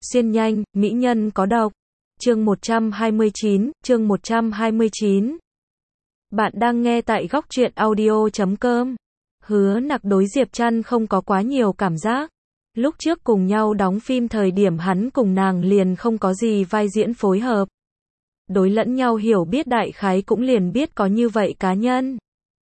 Xuyên nhanh, mỹ nhân có độc. Chương 129. Bạn đang nghe tại góc truyện audio.com. Hứa Nặc đối Diệp Trăn không có quá nhiều cảm giác. Lúc trước cùng nhau đóng phim thời điểm hắn cùng nàng liền không có gì vai diễn phối hợp. Đối lẫn nhau hiểu biết đại khái cũng liền biết có như vậy cá nhân.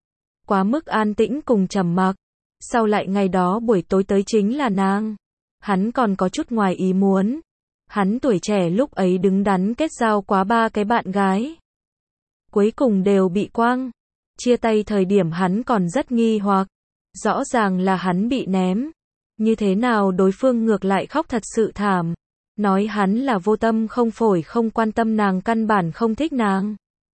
Quá mức an tĩnh cùng trầm mặc. Sau lại ngày đó buổi tối tới chính là nàng. Hắn còn có chút ngoài ý muốn. Hắn tuổi trẻ lúc ấy đứng đắn kết giao quá 3 cái bạn gái. Cuối cùng đều bị quăng. Chia tay thời điểm hắn còn rất nghi hoặc. Rõ ràng là hắn bị ném. Như thế nào đối phương ngược lại khóc thật sự thảm. Nói hắn là vô tâm không phổi không quan tâm nàng căn bản không thích nàng.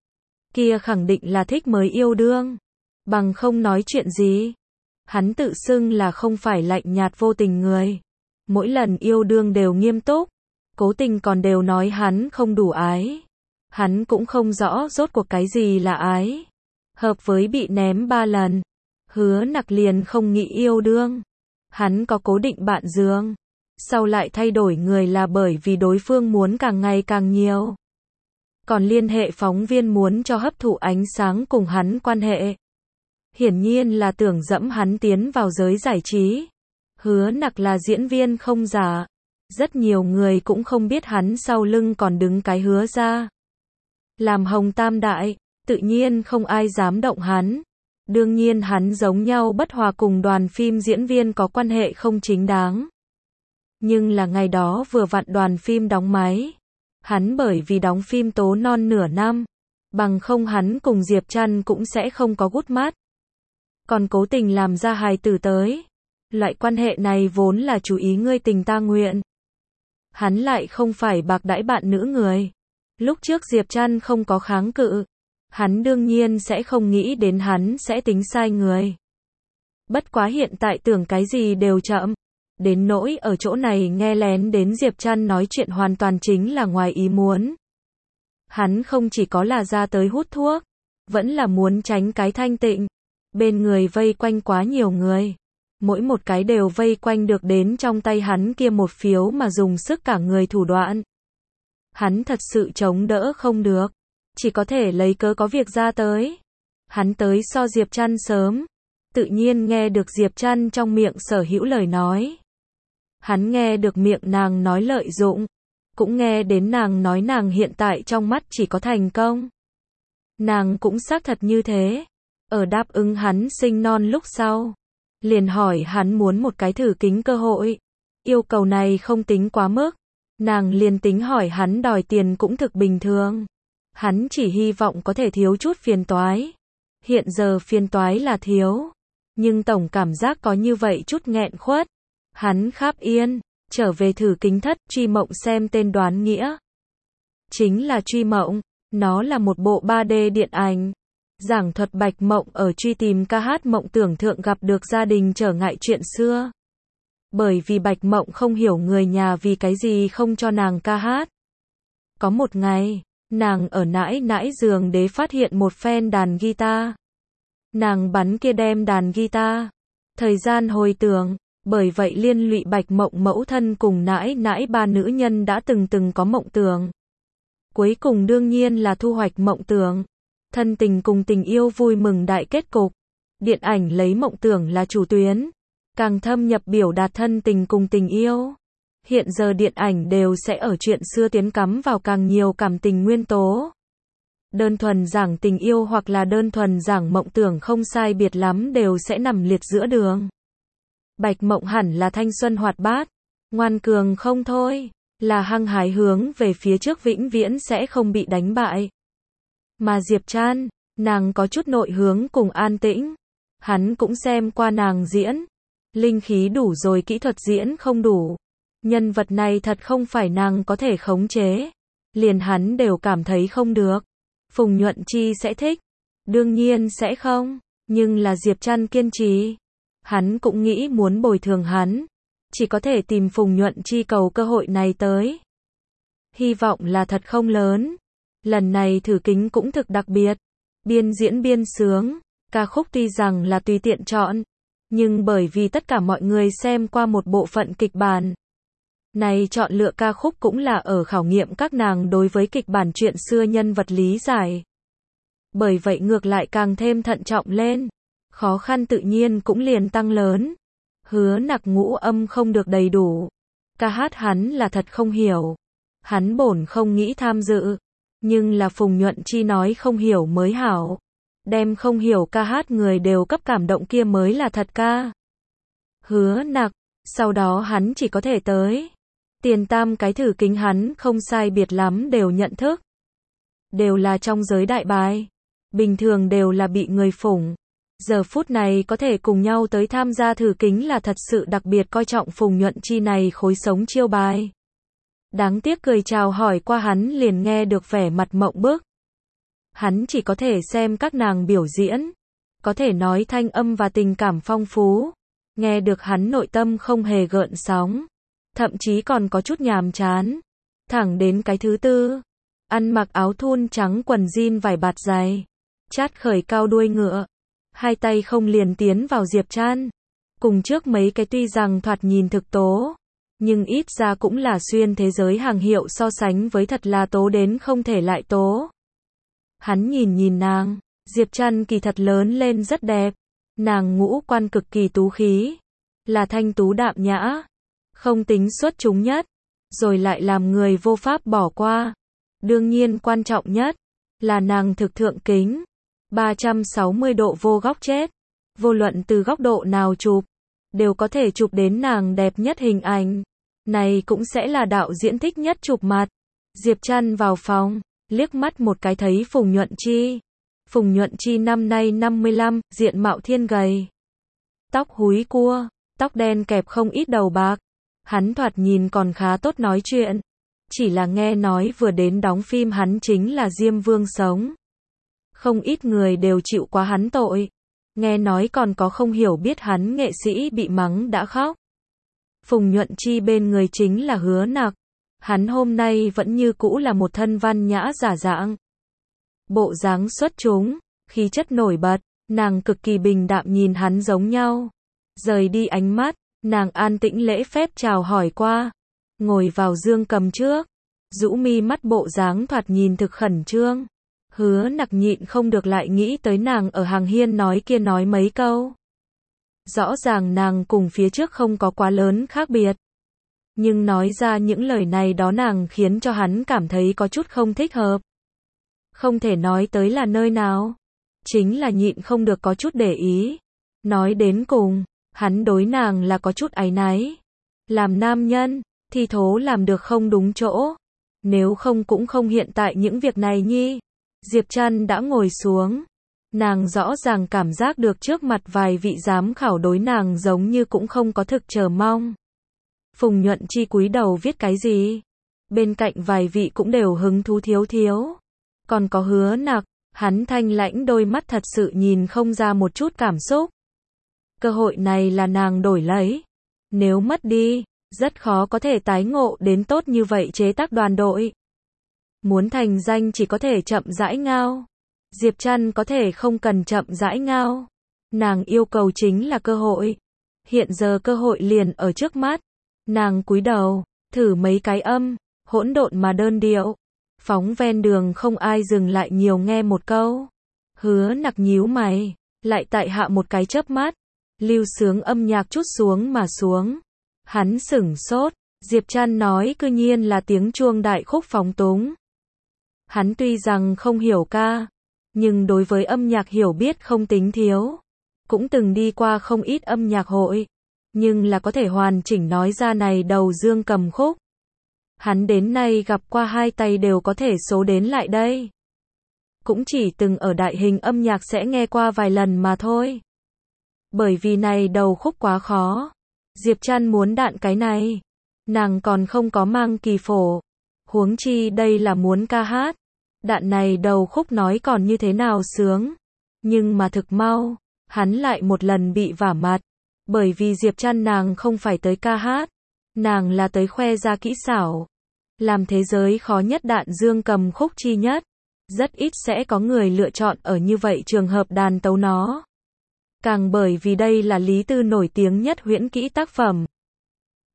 Kia khẳng định là thích mới yêu đương. Bằng không nói chuyện gì. Hắn tự xưng là không phải lạnh nhạt vô tình người. Mỗi lần yêu đương đều nghiêm túc. Cố tình còn đều nói hắn không đủ ái. Hắn cũng không rõ rốt cuộc cái gì là ái. Hợp với bị ném 3 lần. Hứa Nặc liền không nghĩ yêu đương. Hắn có cố định bạn giường. Sau lại thay đổi người là bởi vì đối phương muốn càng ngày càng nhiều. Còn liên hệ phóng viên muốn cho hấp thụ ánh sáng cùng hắn quan hệ. Hiển nhiên là tưởng dẫm hắn tiến vào giới giải trí. Hứa Nặc là diễn viên không giả. Rất nhiều người cũng không biết hắn sau lưng còn đứng cái Hứa gia. Làm Hồng Tam Đại, tự nhiên không ai dám động hắn. Đương nhiên hắn giống nhau bất hòa cùng đoàn phim diễn viên có quan hệ không chính đáng. Nhưng là ngày đó vừa vặn đoàn phim đóng máy. Hắn bởi vì đóng phim tố non nửa năm. Bằng không hắn cùng Diệp Trăn cũng sẽ không có gút mắt. Còn cố tình làm ra hài tử tới. Loại quan hệ này vốn là chú ý ngươi tình ta nguyện. Hắn lại không phải bạc đãi bạn nữ người. Lúc trước Diệp Trăn không có kháng cự. Hắn đương nhiên sẽ không nghĩ đến hắn sẽ tính sai người. Bất quá hiện tại tưởng cái gì đều chậm. Đến nỗi ở chỗ này nghe lén đến Diệp Trăn nói chuyện hoàn toàn chính là ngoài ý muốn. Hắn không chỉ có là ra tới hút thuốc. Vẫn là muốn tránh cái thanh tịnh. Bên người vây quanh quá nhiều người. Mỗi một cái đều vây quanh được đến trong tay hắn kia một phiếu mà dùng sức cả người thủ đoạn. Hắn thật sự chống đỡ không được. Chỉ có thể lấy cớ có việc ra tới. Hắn tới so Diệp Trăn sớm. Tự nhiên nghe được Diệp Trăn trong miệng sở hữu lời nói. Hắn nghe được miệng nàng nói lợi dụng. Cũng nghe đến nàng nói nàng hiện tại trong mắt chỉ có thành công. Nàng cũng xác thật như thế. Ở đáp ứng hắn sinh non lúc sau. Liền hỏi hắn muốn một cái thử kính cơ hội. Yêu cầu này không tính quá mức. Nàng liền tính hỏi hắn đòi tiền cũng thực bình thường. Hắn chỉ hy vọng có thể thiếu chút phiền toái. Hiện giờ phiền toái là thiếu. Nhưng tổng cảm giác có như vậy chút nghẹn khuất. Hắn kháp yên. Trở về thử kính thất Truy Mộng xem tên đoán nghĩa. Chính là Truy Mộng. Nó là một bộ 3D điện ảnh. Giảng thuật Bạch Mộng ở truy tìm ca hát mộng tưởng thượng gặp được gia đình trở ngại chuyện xưa. Bởi vì Bạch Mộng không hiểu người nhà vì cái gì không cho nàng ca hát. Có một ngày, nàng ở nãi nãi giường đế phát hiện một phen đàn guitar. Nàng bắn kia đem đàn guitar. Thời gian hồi tưởng, bởi vậy liên lụy Bạch Mộng mẫu thân cùng nãi nãi 3 nữ nhân đã từng có mộng tưởng. Cuối cùng đương nhiên là thu hoạch mộng tưởng. Thân tình cùng tình yêu vui mừng đại kết cục. Điện ảnh lấy mộng tưởng là chủ tuyến. Càng thâm nhập biểu đạt thân tình cùng tình yêu. Hiện giờ điện ảnh đều sẽ ở chuyện xưa tiến cắm vào càng nhiều cảm tình nguyên tố. Đơn thuần giảng tình yêu hoặc là đơn thuần giảng mộng tưởng không sai biệt lắm đều sẽ nằm liệt giữa đường. Bạch Mộng hẳn là thanh xuân hoạt bát. Ngoan cường không thôi. Là hăng hái hướng về phía trước vĩnh viễn sẽ không bị đánh bại. Mà Diệp Trăn, nàng có chút nội hướng cùng an tĩnh. Hắn cũng xem qua nàng diễn. Linh khí đủ rồi kỹ thuật diễn không đủ. Nhân vật này thật không phải nàng có thể khống chế. Liền hắn đều cảm thấy không được. Phùng Nhuận Chi sẽ thích. Đương nhiên sẽ không. Nhưng là Diệp Trăn kiên trì. Hắn cũng nghĩ muốn bồi thường hắn. Chỉ có thể tìm Phùng Nhuận Chi cầu cơ hội này tới. Hy vọng là thật không lớn. Lần này thử kính cũng thực đặc biệt. Biên diễn biên sướng. Ca khúc tuy rằng là tùy tiện chọn. Nhưng bởi vì tất cả mọi người xem qua một bộ phận kịch bản. Này chọn lựa ca khúc cũng là ở khảo nghiệm các nàng đối với kịch bản chuyện xưa nhân vật lý giải. Bởi vậy ngược lại càng thêm thận trọng lên. Khó khăn tự nhiên cũng liền tăng lớn. Hứa Nặc ngũ âm không được đầy đủ. Ca hát hắn là thật không hiểu. Hắn bổn không nghĩ tham dự. Nhưng là Phùng Nhuận Chi nói không hiểu mới hảo. Đem không hiểu ca hát người đều cấp cảm động kia mới là thật ca. Hứa Nặc, sau đó hắn chỉ có thể tới. Tiền tam cái thử kính hắn không sai biệt lắm đều nhận thức. Đều là trong giới đại bài. Bình thường đều là bị người phủng. Giờ phút này có thể cùng nhau tới tham gia thử kính là thật sự đặc biệt coi trọng Phùng Nhuận Chi này khối sống chiêu bài. Đáng tiếc cười chào hỏi qua hắn liền nghe được vẻ mặt mộng bức. Hắn chỉ có thể xem các nàng biểu diễn. Có thể nói thanh âm và tình cảm phong phú. Nghe được hắn nội tâm không hề gợn sóng. Thậm chí còn có chút nhàm chán. Thẳng đến cái thứ tư. Ăn mặc áo thun trắng quần jean vải bạt dày. Chát khởi cao đuôi ngựa. Hai tay không liền tiến vào Diệp Trăn. Cùng trước mấy cái tuy rằng thoạt nhìn thực tố. Nhưng ít ra cũng là xuyên thế giới hàng hiệu so sánh với thật là tố đến không thể lại tố. Hắn nhìn nàng. Diệp Trăn kỳ thật lớn lên rất đẹp. Nàng ngũ quan cực kỳ tú khí. Là thanh tú đạm nhã. Không tính xuất chúng nhất. Rồi lại làm người vô pháp bỏ qua. Đương nhiên quan trọng nhất. Là nàng thực thượng kính. 360 độ vô góc chết. Vô luận từ góc độ nào chụp. Đều có thể chụp đến nàng đẹp nhất hình ảnh. Này cũng sẽ là đạo diễn thích nhất chụp mặt. Diệp Trăn vào phòng. Liếc mắt một cái thấy Phùng Nhuận Chi. Phùng Nhuận Chi năm nay 55, diện mạo thiên gầy. Tóc húi cua. Tóc đen kẹp không ít đầu bạc. Hắn thoạt nhìn còn khá tốt nói chuyện. Chỉ là nghe nói vừa đến đóng phim hắn chính là Diêm Vương sống. Không ít người đều chịu quá hắn tội. Nghe nói còn có không hiểu biết hắn nghệ sĩ bị mắng đã khóc. Phùng Nhuận Chi bên người chính là Hứa Nặc. Hắn hôm nay vẫn như cũ là một thân văn nhã giả dạng. Bộ dáng xuất chúng, khí chất nổi bật, nàng cực kỳ bình đạm nhìn hắn giống nhau. Rời đi ánh mắt, nàng an tĩnh lễ phép chào hỏi qua. Ngồi vào dương cầm trước. Rũ mi mắt bộ dáng thoạt nhìn thực khẩn trương. Hứa Nặc nhịn không được lại nghĩ tới nàng ở hàng hiên nói kia nói mấy câu. Rõ ràng nàng cùng phía trước không có quá lớn khác biệt. Nhưng nói ra những lời này đó nàng khiến cho hắn cảm thấy có chút không thích hợp. Không thể nói tới là nơi nào. Chính là nhịn không được có chút để ý. Nói đến cùng, hắn đối nàng là có chút áy náy. Làm nam nhân, thì thố làm được không đúng chỗ. Nếu không cũng không hiện tại những việc này nhi. Diệp Trăn đã ngồi xuống. Nàng rõ ràng cảm giác được trước mặt vài vị giám khảo đối nàng giống như cũng không có thực chờ mong. Phùng Nhuận Chi cúi đầu viết cái gì? Bên cạnh vài vị cũng đều hứng thú thiếu. Còn có Hứa Nặc, hắn thanh lãnh đôi mắt thật sự nhìn không ra một chút cảm xúc. Cơ hội này là nàng đổi lấy. Nếu mất đi, rất khó có thể tái ngộ đến tốt như vậy chế tác đoàn đội. Muốn thành danh chỉ có thể chậm rãi ngao. Diệp Trăn có thể không cần chậm rãi ngao. Nàng yêu cầu chính là cơ hội. Hiện giờ cơ hội liền ở trước mắt. Nàng cúi đầu, thử mấy cái âm, hỗn độn mà đơn điệu. Phóng ven đường không ai dừng lại nhiều nghe một câu. Hứa Nặc nhíu mày, lại tại hạ một cái chớp mắt. Lưu sướng âm nhạc chút xuống mà xuống. Hắn sửng sốt, Diệp Trăn nói cư nhiên là tiếng chuông đại khúc phóng túng. Hắn tuy rằng không hiểu ca, nhưng đối với âm nhạc hiểu biết không tính thiếu. Cũng từng đi qua không ít âm nhạc hội, nhưng là có thể hoàn chỉnh nói ra này đầu dương cầm khúc. Hắn đến nay gặp qua hai tay đều có thể số đến lại đây. Cũng chỉ từng ở đại hình âm nhạc sẽ nghe qua vài lần mà thôi. Bởi vì này đầu khúc quá khó. Diệp Trăn muốn đạn cái này. Nàng còn không có mang kỳ phổ. Huống chi đây là muốn ca hát. Đạn này đầu khúc nói còn như thế nào sướng. Nhưng mà thực mau, hắn lại một lần bị vả mặt. Bởi vì Diệp Trăn nàng không phải tới ca hát. Nàng là tới khoe ra kỹ xảo. Làm thế giới khó nhất đạn dương cầm khúc chi nhất. Rất ít sẽ có người lựa chọn ở như vậy trường hợp đàn tấu nó. Càng bởi vì đây là Lý Tư nổi tiếng nhất huyễn kỹ tác phẩm.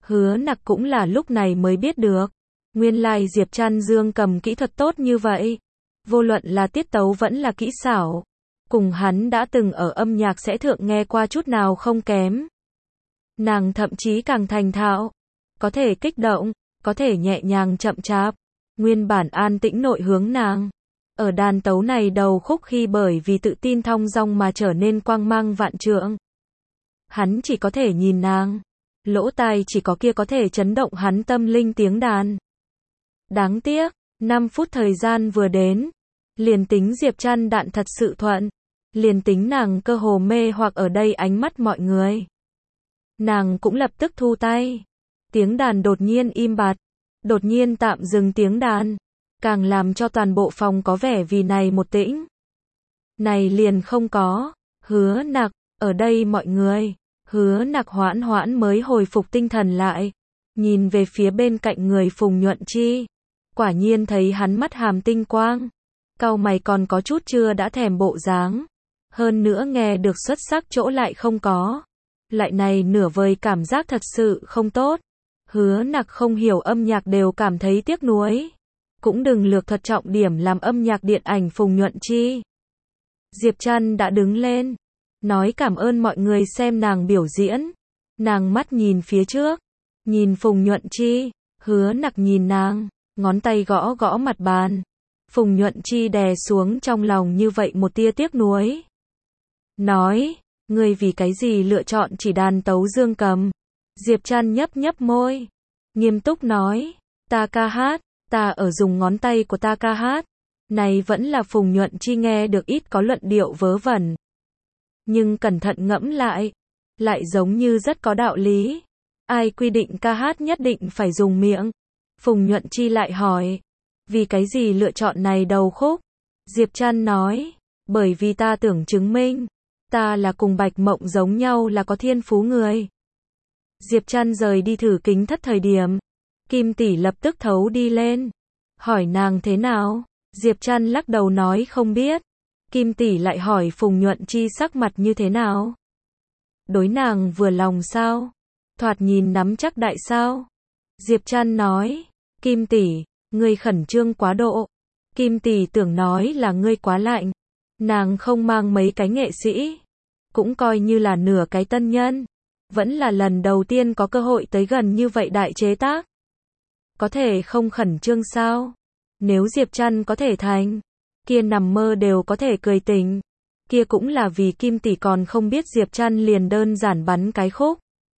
Hứa Nặc cũng là lúc này mới biết được. Nguyên lai Diệp Trăn Dương cầm kỹ thuật tốt như vậy. Vô luận là tiết tấu vẫn là kỹ xảo. Cùng hắn đã từng ở âm nhạc sẽ thượng nghe qua chút nào không kém. Nàng thậm chí càng thành thạo. Có thể kích động, có thể nhẹ nhàng chậm chạp. Nguyên bản an tĩnh nội hướng nàng. Ở đàn tấu này đầu khúc khi bởi vì tự tin thong dong mà trở nên quang mang vạn trượng. Hắn chỉ có thể nhìn nàng. Lỗ tai chỉ có kia có thể chấn động hắn tâm linh tiếng đàn. Đáng tiếc, 5 phút thời gian vừa đến. Liền tính Diệp Trăn đạn thật sự thuận. Liền tính nàng cơ hồ mê hoặc ở đây ánh mắt mọi người. Nàng cũng lập tức thu tay. Tiếng đàn đột nhiên im bặt. Đột nhiên tạm dừng tiếng đàn. Càng làm cho toàn bộ phòng có vẻ vì này một tĩnh. Này liền không có. Hứa Nặc, ở đây mọi người. Hứa Nặc hoãn hoãn mới hồi phục tinh thần lại. Nhìn về phía bên cạnh người Phùng Nhuận Chi. Quả nhiên thấy hắn mắt hàm tinh quang. Cau mày còn có chút chưa đã thèm bộ dáng. Hơn nữa nghe được xuất sắc chỗ lại không có. Lại này nửa vời cảm giác thật sự không tốt. Hứa Nặc không hiểu âm nhạc đều cảm thấy tiếc nuối. Cũng đừng lược thuật trọng điểm làm âm nhạc điện ảnh Phùng Nhuận Chi. Diệp Trăn đã đứng lên. Nói cảm ơn mọi người xem nàng biểu diễn. Nàng mắt nhìn phía trước. Nhìn Phùng Nhuận Chi. Hứa Nặc nhìn nàng. Ngón tay gõ gõ mặt bàn. Phùng Nhuận Chi đè xuống trong lòng như vậy một tia tiếc nuối. Nói, ngươi vì cái gì lựa chọn chỉ đàn tấu dương cầm? Diệp Trăn nhấp nhấp môi. Nghiêm túc nói, ta ca hát, ta ở dùng ngón tay của ta ca hát. Này vẫn là Phùng Nhuận Chi nghe được ít có luận điệu vớ vẩn. Nhưng cẩn thận ngẫm lại giống như rất có đạo lý. Ai quy định ca hát nhất định phải dùng miệng? Phùng Nhuận Chi lại hỏi, vì cái gì lựa chọn này đầu khúc? Diệp Trăn nói, bởi vì ta tưởng chứng minh, ta là cùng Bạch Mộng giống nhau là có thiên phú người. Diệp Trăn rời đi thử kính thất thời điểm, Kim tỷ lập tức thấu đi lên, hỏi nàng thế nào? Diệp Trăn lắc đầu nói không biết. Kim tỷ lại hỏi Phùng Nhuận Chi sắc mặt như thế nào? Đối nàng vừa lòng sao? Thoạt nhìn nắm chắc đại sao? Diệp Trăn nói, Kim tỷ, ngươi khẩn trương quá độ. Kim tỷ tưởng nói là ngươi quá lạnh. Nàng không mang mấy cái nghệ sĩ, cũng coi như là nửa cái tân nhân. Vẫn là lần đầu tiên có cơ hội tới gần như vậy đại chế tác. Có thể không khẩn trương sao? Nếu Diệp Trăn có thể thành, kia nằm mơ đều có thể cười tỉnh. Kia cũng là vì Kim tỷ còn không biết Diệp Trăn liền đơn giản bắn cái khúc.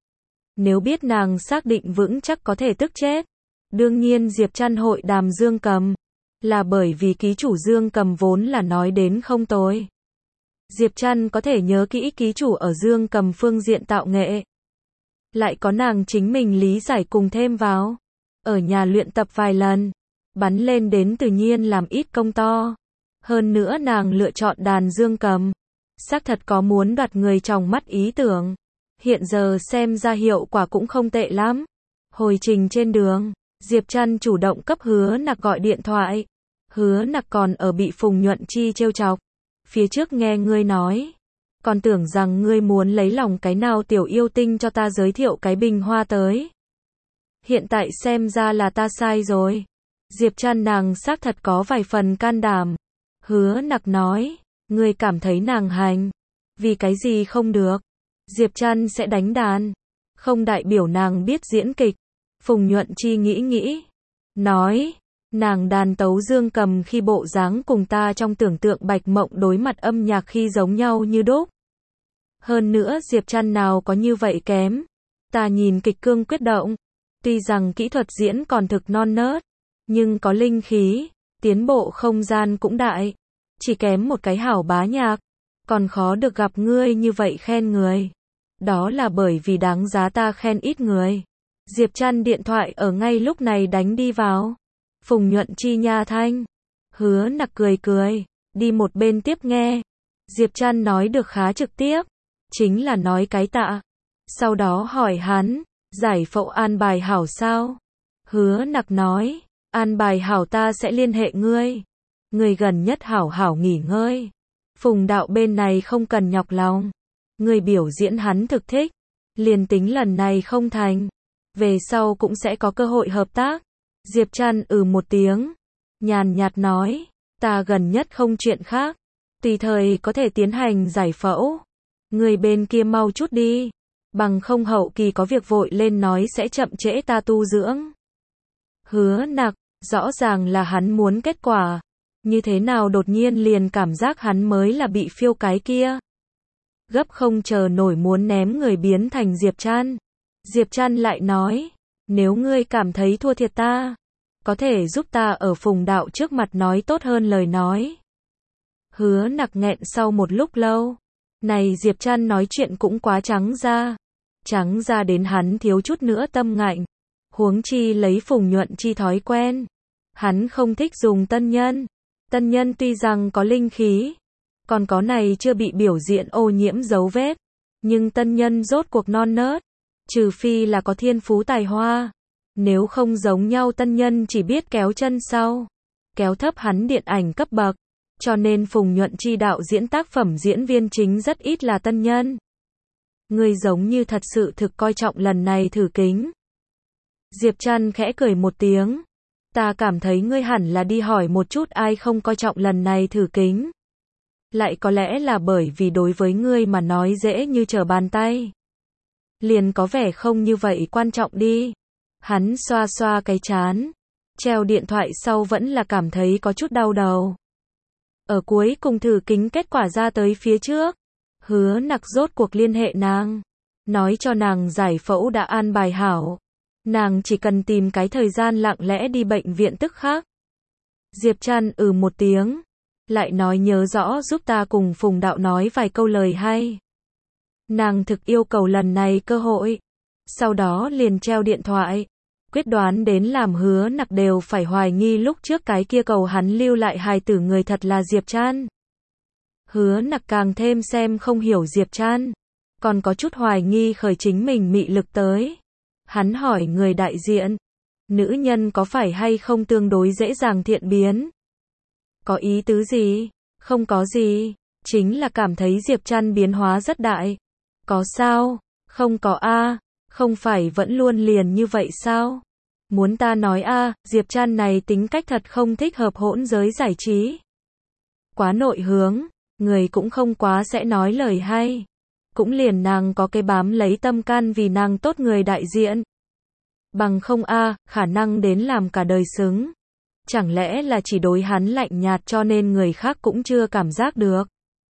Nếu biết nàng xác định vững chắc có thể tức chết. Đương nhiên Diệp Trăn hội đàm dương cầm, là bởi vì ký chủ dương cầm vốn là nói đến không tồi. Diệp Trăn có thể nhớ kỹ ký chủ ở dương cầm phương diện tạo nghệ. Lại có nàng chính mình lý giải cùng thêm vào. Ở nhà luyện tập vài lần, bắn lên đến tự nhiên làm ít công to. Hơn nữa nàng lựa chọn đàn dương cầm. Xác thật có muốn đoạt người trong mắt ý tưởng. Hiện giờ xem ra hiệu quả cũng không tệ lắm. Hồi trình trên đường, Diệp Trăn chủ động cấp Hứa Nặc gọi điện thoại. Hứa Nặc còn ở bị Phùng Nhuận Chi trêu chọc. Phía trước nghe ngươi nói, còn tưởng rằng ngươi muốn lấy lòng cái nào tiểu yêu tinh cho ta giới thiệu cái bình hoa tới. Hiện tại xem ra là ta sai rồi. Diệp Trăn nàng xác thật có vài phần can đảm. Hứa Nặc nói, ngươi cảm thấy nàng hành. Vì cái gì không được? Diệp Trăn sẽ đánh đàn. Không đại biểu nàng biết diễn kịch. Phùng Nhuận Chi nghĩ. Nói, nàng đàn tấu dương cầm khi bộ dáng cùng ta trong tưởng tượng Bạch Mộng đối mặt âm nhạc khi giống nhau như đúc. Hơn nữa Diệp Trăn nào có như vậy kém. Ta nhìn kịch cương quyết động. Tuy rằng kỹ thuật diễn còn thực non nớt, nhưng có linh khí, tiến bộ không gian cũng đại. Chỉ kém một cái hảo bá nhạc. Còn khó được gặp ngươi như vậy khen người. Đó là bởi vì đáng giá ta khen ít người. Diệp Trăn điện thoại ở ngay lúc này đánh đi vào. Phùng Nhuận Chi nha thanh. Hứa Nặc cười, đi một bên tiếp nghe. Diệp Trăn nói được khá trực tiếp, chính là nói cái tạ. Sau đó hỏi hắn, giải phẫu an bài hảo sao? Hứa Nặc nói, an bài hảo ta sẽ liên hệ ngươi. Ngươi gần nhất hảo hảo nghỉ ngơi. Phùng đạo bên này không cần nhọc lòng. Ngươi biểu diễn hắn thực thích. Liền tính lần này không thành, về sau cũng sẽ có cơ hội hợp tác. Diệp Trăn một tiếng, nhàn nhạt nói, ta gần nhất không chuyện khác, tùy thời có thể tiến hành giải phẫu. Người bên kia mau chút đi, bằng không hậu kỳ có việc vội lên nói sẽ chậm trễ ta tu dưỡng. Hứa Nặc, rõ ràng là hắn muốn kết quả, như thế nào đột nhiên liền cảm giác hắn mới là bị phiêu cái kia. Gấp không chờ nổi muốn ném người biến thành Diệp Trăn. Diệp Trăn lại nói, nếu ngươi cảm thấy thua thiệt ta, có thể giúp ta ở Phùng đạo trước mặt nói tốt hơn lời nói. Hứa Nặc nghẹn sau một lúc lâu. Này Diệp Trăn nói chuyện cũng quá trắng ra đến hắn thiếu chút nữa tâm ngạnh. Huống chi lấy Phùng Nhuận Chi thói quen, hắn không thích dùng tân nhân. Tân nhân tuy rằng có linh khí, còn có này chưa bị biểu diễn ô nhiễm dấu vết, nhưng tân nhân rốt cuộc non nớt, trừ phi là có thiên phú tài hoa, nếu không giống nhau tân nhân chỉ biết kéo chân sau, kéo thấp hắn điện ảnh cấp bậc, cho nên Phùng Nhuận Chi đạo diễn tác phẩm diễn viên chính rất ít là tân nhân. Ngươi giống như thật sự thực coi trọng lần này thử kính. Diệp Trăn khẽ cười một tiếng, ta cảm thấy ngươi hẳn là đi hỏi một chút ai không coi trọng lần này thử kính. Lại có lẽ là bởi vì đối với ngươi mà nói dễ như trở bàn tay, liền có vẻ không như vậy quan trọng đi. Hắn xoa xoa cái trán, treo điện thoại sau vẫn là cảm thấy có chút đau đầu. Ở cuối cùng thử kính kết quả ra tới phía trước, Hứa Nặc rốt cuộc liên hệ nàng, nói cho nàng giải phẫu đã an bài hảo, nàng chỉ cần tìm cái thời gian lặng lẽ đi bệnh viện tức khắc. Diệp Trăn một tiếng, lại nói nhớ rõ giúp ta cùng Phùng đạo nói vài câu lời hay. Nàng thực yêu cầu lần này cơ hội, sau đó liền treo điện thoại, quyết đoán đến làm Hứa Nặc đều phải hoài nghi lúc trước cái kia cầu hắn lưu lại hài tử người thật là Diệp Trăn. Hứa Nặc càng thêm xem không hiểu Diệp Trăn, còn có chút hoài nghi khởi chính mình mị lực tới. Hắn hỏi người đại diện, nữ nhân có phải hay không tương đối dễ dàng thiện biến? Có ý tứ gì? Không có gì, chính là cảm thấy Diệp Trăn biến hóa rất đại. Có sao? Không có a, không phải vẫn luôn liền như vậy sao? Muốn ta nói a, Diệp Trăn này tính cách thật không thích hợp hỗn giới giải trí. Quá nội hướng, người cũng không quá sẽ nói lời hay. Cũng liền nàng có cái bám lấy tâm can vì nàng tốt người đại diện. Bằng không a, khả năng đến làm cả đời xứng. Chẳng lẽ là chỉ đối hắn lạnh nhạt cho nên người khác cũng chưa cảm giác được.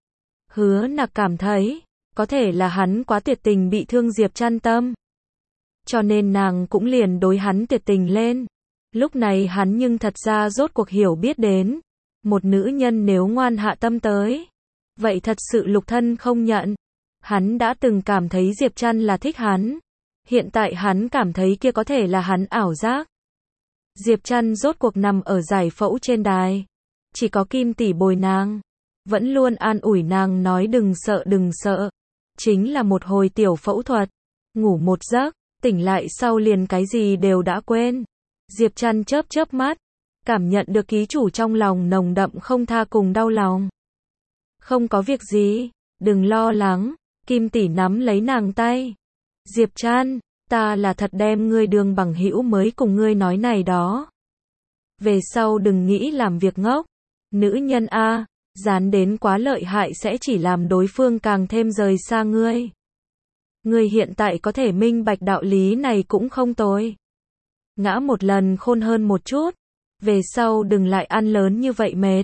Hứa Nặc cảm thấy, có thể là hắn quá tuyệt tình bị thương Diệp Trăn tâm. Cho nên nàng cũng liền đối hắn tuyệt tình lên. Lúc này hắn nhưng thật ra rốt cuộc hiểu biết đến, một nữ nhân nếu ngoan hạ tâm tới, vậy thật sự lục thân không nhận. Hắn đã từng cảm thấy Diệp Trăn là thích hắn, hiện tại hắn cảm thấy kia có thể là hắn ảo giác. Diệp Trăn rốt cuộc nằm ở giải phẫu trên đài, chỉ có Kim tỷ bồi nàng, vẫn luôn an ủi nàng nói đừng sợ, chính là một hồi tiểu phẫu thuật, ngủ một giấc, tỉnh lại sau liền cái gì đều đã quên. Diệp Trăn chớp chớp mắt, cảm nhận được ký chủ trong lòng nồng đậm không tha cùng đau lòng. Không có việc gì, đừng lo lắng, Kim tỷ nắm lấy nàng tay. Diệp Trăn, ta là thật đem ngươi đương bằng hữu mới cùng ngươi nói này đó. Về sau đừng nghĩ làm việc ngốc. Nữ nhân a, dán đến quá lợi hại sẽ chỉ làm đối phương càng thêm rời xa ngươi. Ngươi hiện tại có thể minh bạch đạo lý này cũng không tồi. Ngã một lần khôn hơn một chút. Về sau đừng lại ăn lớn như vậy mệt.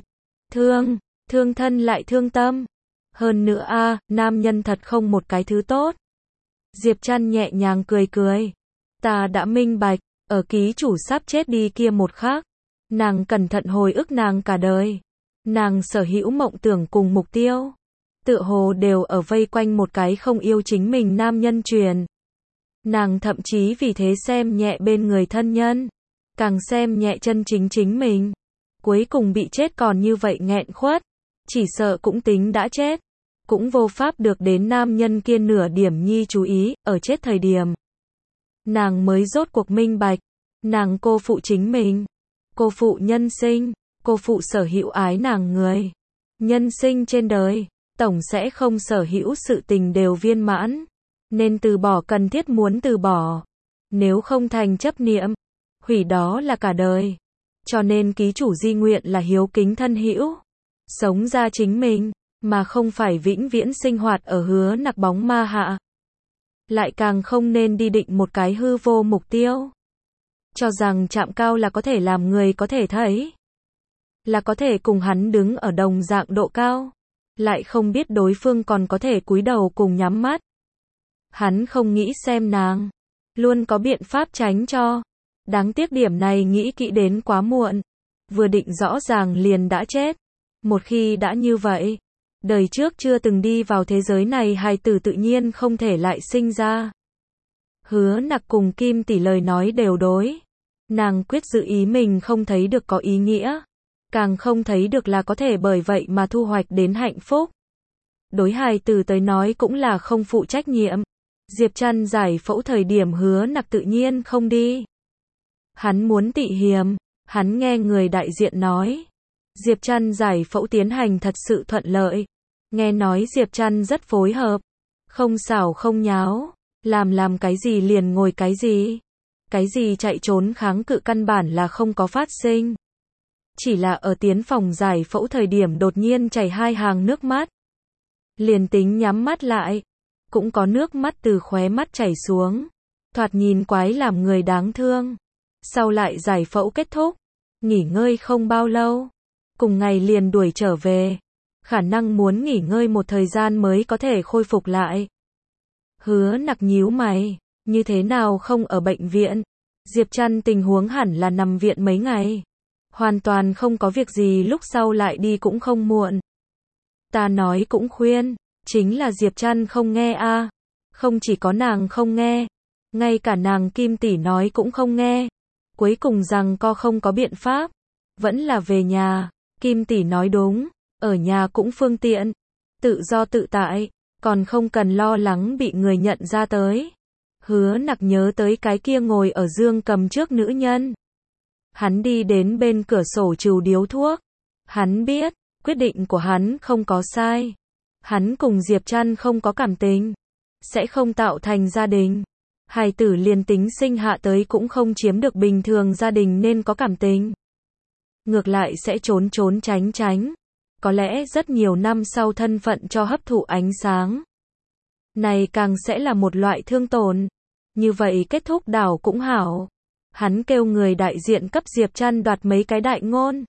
Thương thân lại thương tâm. Hơn nữa a, nam nhân thật không một cái thứ tốt. Diệp Trăn nhẹ nhàng cười. Ta đã minh bạch, ở ký chủ sắp chết đi kia một khắc, nàng cẩn thận hồi ức nàng cả đời. Nàng sở hữu mộng tưởng cùng mục tiêu, tựa hồ đều ở vây quanh một cái không yêu chính mình nam nhân truyền. Nàng thậm chí vì thế xem nhẹ bên người thân nhân, càng xem nhẹ chân chính mình. Cuối cùng bị chết còn như vậy nghẹn khuất, chỉ sợ cũng tính đã chết, cũng vô pháp được đến nam nhân kia nửa điểm nhi chú ý, ở chết thời điểm. Nàng mới rốt cuộc minh bạch, nàng cô phụ chính mình, cô phụ nhân sinh, cô phụ sở hữu ái nàng người. Nhân sinh trên đời, tổng sẽ không sở hữu sự tình đều viên mãn, nên từ bỏ cần thiết muốn từ bỏ. Nếu không thành chấp niệm, hủy đó là cả đời. Cho nên ký chủ di nguyện là hiếu kính thân hữu, sống ra chính mình, mà không phải vĩnh viễn sinh hoạt ở hứa nặc bóng ma hạ. Lại càng không nên đi định một cái hư vô mục tiêu. Cho rằng chạm cao là có thể làm người có thể thấy. Là có thể cùng hắn đứng ở đồng dạng độ cao. Lại không biết đối phương còn có thể cúi đầu cùng nhắm mắt. Hắn không nghĩ xem nàng. Luôn có biện pháp tránh cho. Đáng tiếc điểm này nghĩ kỹ đến quá muộn. Vừa định rõ ràng liền đã chết. Một khi đã như vậy, đời trước chưa từng đi vào thế giới này hài tử tự nhiên không thể lại sinh ra. Hứa nặc cùng Kim tỷ lời nói đều đối. Nàng quyết giữ ý mình không thấy được có ý nghĩa. Càng không thấy được là có thể bởi vậy mà thu hoạch đến hạnh phúc. Đối hài tử tới nói cũng là không phụ trách nhiệm. Diệp Trăn giải phẫu thời điểm hứa nặc tự nhiên không đi. Hắn muốn tị hiềm, hắn nghe người đại diện nói. Diệp Trăn giải phẫu tiến hành thật sự thuận lợi. Nghe nói Diệp Trăn rất phối hợp. Không xảo không nháo. Làm cái gì liền ngồi cái gì. Cái gì chạy trốn kháng cự căn bản là không có phát sinh. Chỉ là ở tiến phòng giải phẫu thời điểm đột nhiên chảy 2 hàng nước mắt. Liền tính nhắm mắt lại. Cũng có nước mắt từ khóe mắt chảy xuống. Thoạt nhìn quái làm người đáng thương. Sau lại giải phẫu kết thúc. Nghỉ ngơi không bao lâu. Cùng ngày liền đuổi trở về. Khả năng muốn nghỉ ngơi một thời gian mới có thể khôi phục lại. Hứa nặc nhíu mày. Như thế nào không ở bệnh viện? Diệp Trăn tình huống hẳn là nằm viện mấy ngày. Hoàn toàn không có việc gì lúc sau lại đi cũng không muộn. Ta nói cũng khuyên. Chính là Diệp Trăn không nghe a. Không chỉ có nàng không nghe. Ngay cả nàng Kim tỷ nói cũng không nghe. Cuối cùng rằng co không có biện pháp. Vẫn là về nhà. Kim tỷ nói đúng. Ở nhà cũng phương tiện. Tự do tự tại. Còn không cần lo lắng bị người nhận ra tới. Hứa nặc nhớ tới cái kia ngồi ở dương cầm trước nữ nhân. Hắn đi đến bên cửa sổ trừ điếu thuốc. Hắn biết, quyết định của hắn không có sai. Hắn cùng Diệp Trăn không có cảm tình. Sẽ không tạo thành gia đình. Hài tử liền tính sinh hạ tới cũng không chiếm được bình thường gia đình nên có cảm tình. Ngược lại sẽ trốn tránh. Có lẽ rất nhiều năm sau thân phận cho hấp thụ ánh sáng. Này càng sẽ là một loại thương tổn. Như vậy kết thúc đảo cũng hảo. Hắn kêu người đại diện cấp Diệp Trăn đoạt mấy cái đại ngôn.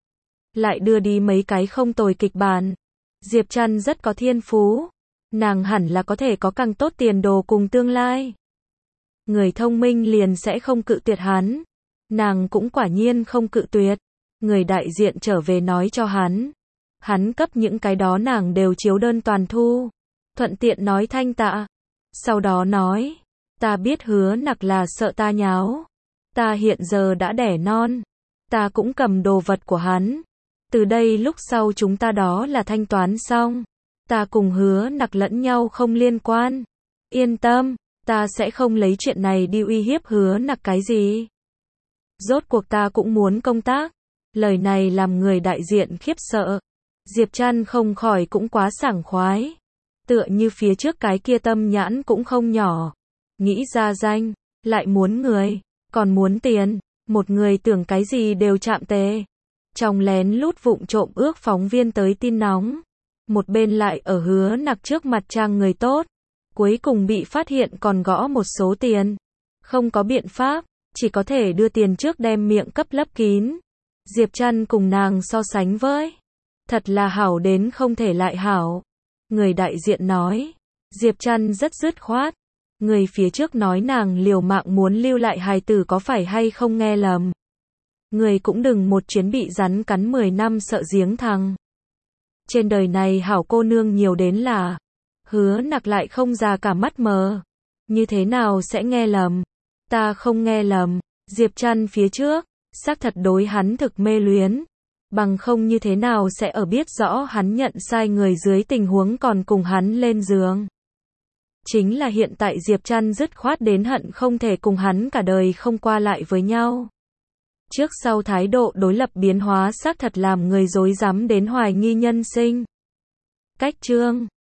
Lại đưa đi mấy cái không tồi kịch bản. Diệp Trăn rất có thiên phú. Nàng hẳn là có thể có càng tốt tiền đồ cùng tương lai. Người thông minh liền sẽ không cự tuyệt hắn. Nàng cũng quả nhiên không cự tuyệt. Người đại diện trở về nói cho hắn. Hắn cấp những cái đó nàng đều chiếu đơn toàn thu. Thuận tiện nói thanh tạ. Sau đó nói. Ta biết hứa nặc là sợ ta nháo. Ta hiện giờ đã đẻ non. Ta cũng cầm đồ vật của hắn. Từ đây lúc sau chúng ta đó là thanh toán xong. Ta cùng hứa nặc lẫn nhau không liên quan. Yên tâm, ta sẽ không lấy chuyện này đi uy hiếp hứa nặc cái gì. Rốt cuộc ta cũng muốn công tác. Lời này làm người đại diện khiếp sợ. Diệp Trăn không khỏi cũng quá sảng khoái. Tựa như phía trước cái kia tâm nhãn cũng không nhỏ. Nghĩ ra danh, lại muốn người, còn muốn tiền. Một người tưởng cái gì đều chạm tề. Trong lén lút vụng trộm ước phóng viên tới tin nóng. Một bên lại ở hứa nặc trước mặt trang người tốt. Cuối cùng bị phát hiện còn gõ một số tiền. Không có biện pháp, chỉ có thể đưa tiền trước đem miệng cấp lấp kín. Diệp Trăn cùng nàng so sánh với. Thật là hảo đến không thể lại hảo. Người đại diện nói. Diệp Trăn rất dứt khoát. Người phía trước nói nàng liều mạng muốn lưu lại hài tử có phải hay không nghe lầm. Người cũng đừng một chuyến bị rắn cắn 10 năm sợ giếng thằng. Trên đời này hảo cô nương nhiều đến là. Hứa nặc lại không già cả mắt mờ. Như thế nào sẽ nghe lầm? Ta không nghe lầm. Diệp Trăn phía trước. Xác thật đối hắn thực mê luyến. Bằng không như thế nào sẽ ở biết rõ hắn nhận sai người dưới tình huống còn cùng hắn lên giường. Chính là hiện tại Diệp Trăn dứt khoát đến hận không thể cùng hắn cả đời không qua lại với nhau. Trước sau thái độ đối lập biến hóa xác thật làm người dối rắm đến hoài nghi nhân sinh. Cách chương